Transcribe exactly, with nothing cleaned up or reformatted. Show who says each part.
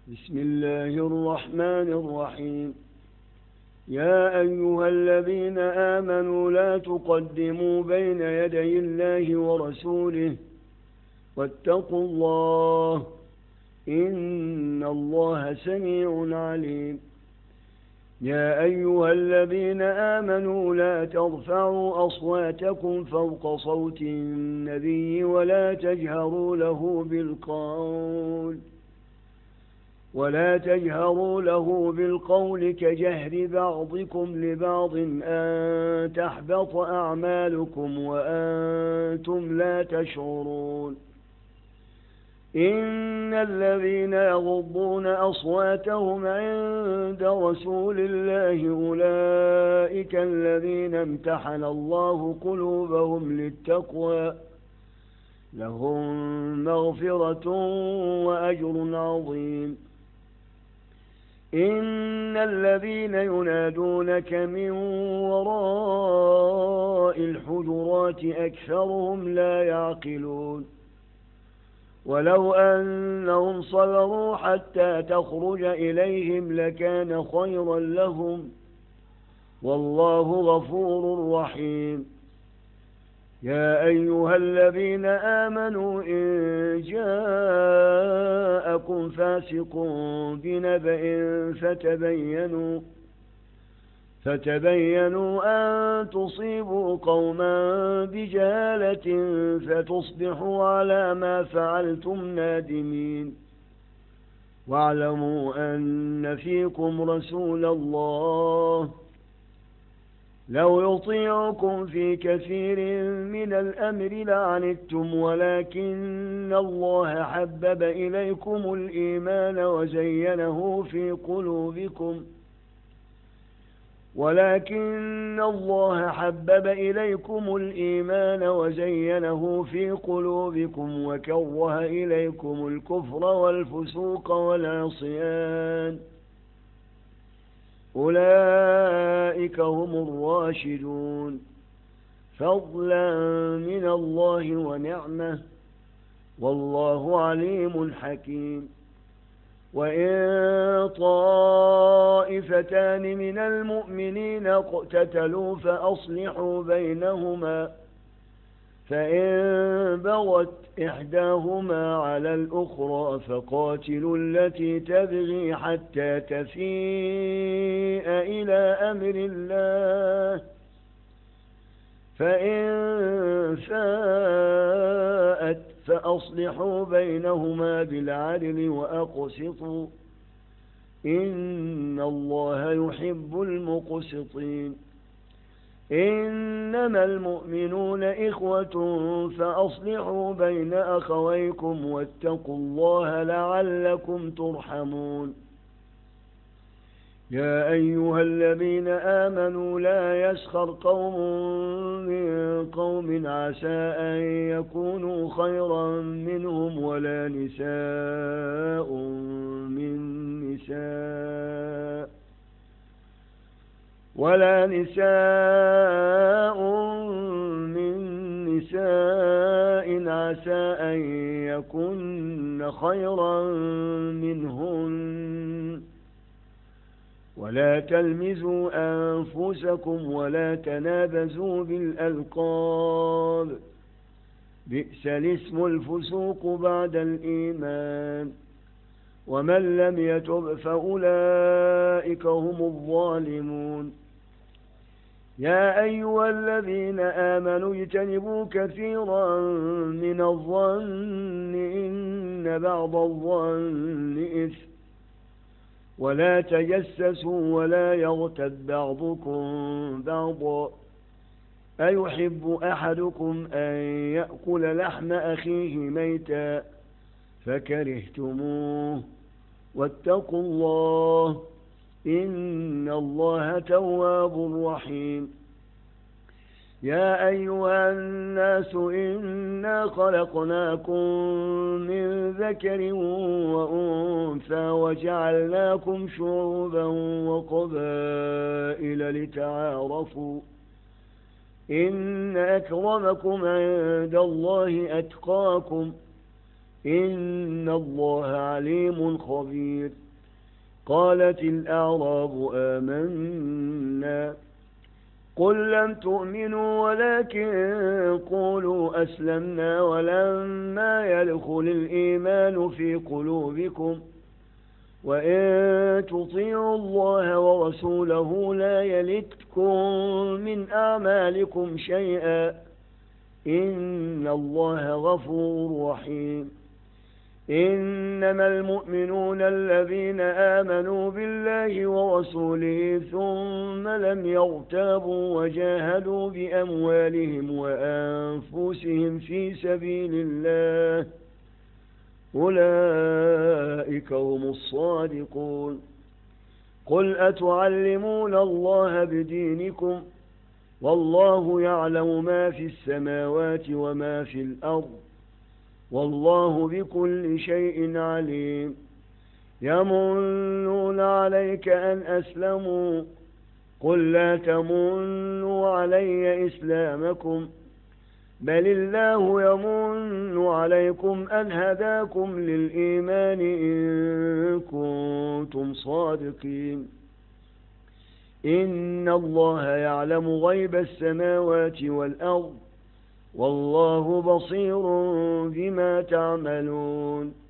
Speaker 1: بسم الله الرحمن الرحيم. يا أيها الذين آمنوا لا تقدموا بين يدي الله ورسوله واتقوا الله إن الله سميع عليم. يا أيها الذين آمنوا لا ترفعوا أصواتكم فوق صوت النبي ولا تجهروا له بالقول ولا تجهروا له بالقول كجهر بعضكم لبعض أن تحبط أعمالكم وأنتم لا تشعرون. إن الذين يغضون أصواتهم عند رسول الله أولئك الذين امتحن الله قلوبهم للتقوى لهم مغفرة وأجر عظيم. إن الذين ينادونك من وراء الحجرات أكثرهم لا يعقلون. ولو أنهم صبروا حتى تخرج إليهم لكان خيرا لهم والله غفور رحيم. يا أيها الذين آمنوا إن جاءكم فاسق بنبأ فتبينوا فتبينوا أن تصيبوا قوما بجهالة فتصبحوا على ما فعلتم نادمين. واعلموا أن فيكم رسول الله لو يطيعكم في كثير من الأمر لعنتم ولكن الله حبب إليكم الإيمان وزينه في قلوبكم ولكن الله حبب إليكم الإيمان وزينه في قلوبكم وكره إليكم الكفر والفسوق والعصيان أولئك هم الراشدون فضلا من الله ونعمة والله عليم حكيم. وإن طائفتان من المؤمنين اقتتلوا فأصلحوا بينهما فإن بغت إحداهما على الأخرى فقاتلوا التي تبغي حتى تفيء إلى أمر الله فإن فاءت فأصلحوا بينهما بالعدل وأقسطوا إن الله يحب المقسطين. إنما المؤمنون إخوة فأصلحوا بين أخويكم واتقوا الله لعلكم ترحمون. يا أيها الذين آمنوا لا يسخر قوم من قوم عسى أن يكونوا خيرا منهم ولا نساء من نساء ولا نساء من نساء عسى أن يكن خيرا منهن ولا تلمزوا أنفسكم ولا تنابزوا بالألقاب بئس الاسم الفسوق بعد الإيمان ومن لم يتب فأولئك هم الظالمون. يا أيها الذين آمنوا اجتنبوا كثيرا من الظن إن بعض الظن إثم ولا تجسسوا ولا يغتب بعضكم بعضا أيحب أحدكم أن يأكل لحم أخيه ميتا فكرهتموه واتقوا الله إن الله تواب رحيم. يا أيها الناس إنا خلقناكم من ذكر وأنثى وجعلناكم شعوبا وقبائل لتعارفوا إن أكرمكم عند الله أتقاكم إن الله عليم خبير. قالت الأعراب آمنا قل لم تؤمنوا ولكن قولوا أسلمنا ولما يدخل الإيمان في قلوبكم وإن تطيعوا الله ورسوله لا يلتكم من أعمالكم شيئا إن الله غفور رحيم. إنما المؤمنون الذين آمنوا بالله ورسوله ثم لم يرتابوا وجاهدوا بأموالهم وأنفسهم في سبيل الله أولئك هم الصادقون. قل أتعلمون الله بدينكم والله يعلم ما في السماوات وما في الأرض والله بكل شيء عليم. يمنون عليك أن أسلموا قل لا تمنوا علي إسلامكم بل الله يمن عليكم أن هداكم للإيمان إن كنتم صادقين. إن الله يعلم غيب السماوات والأرض والله بصير بما تعملون.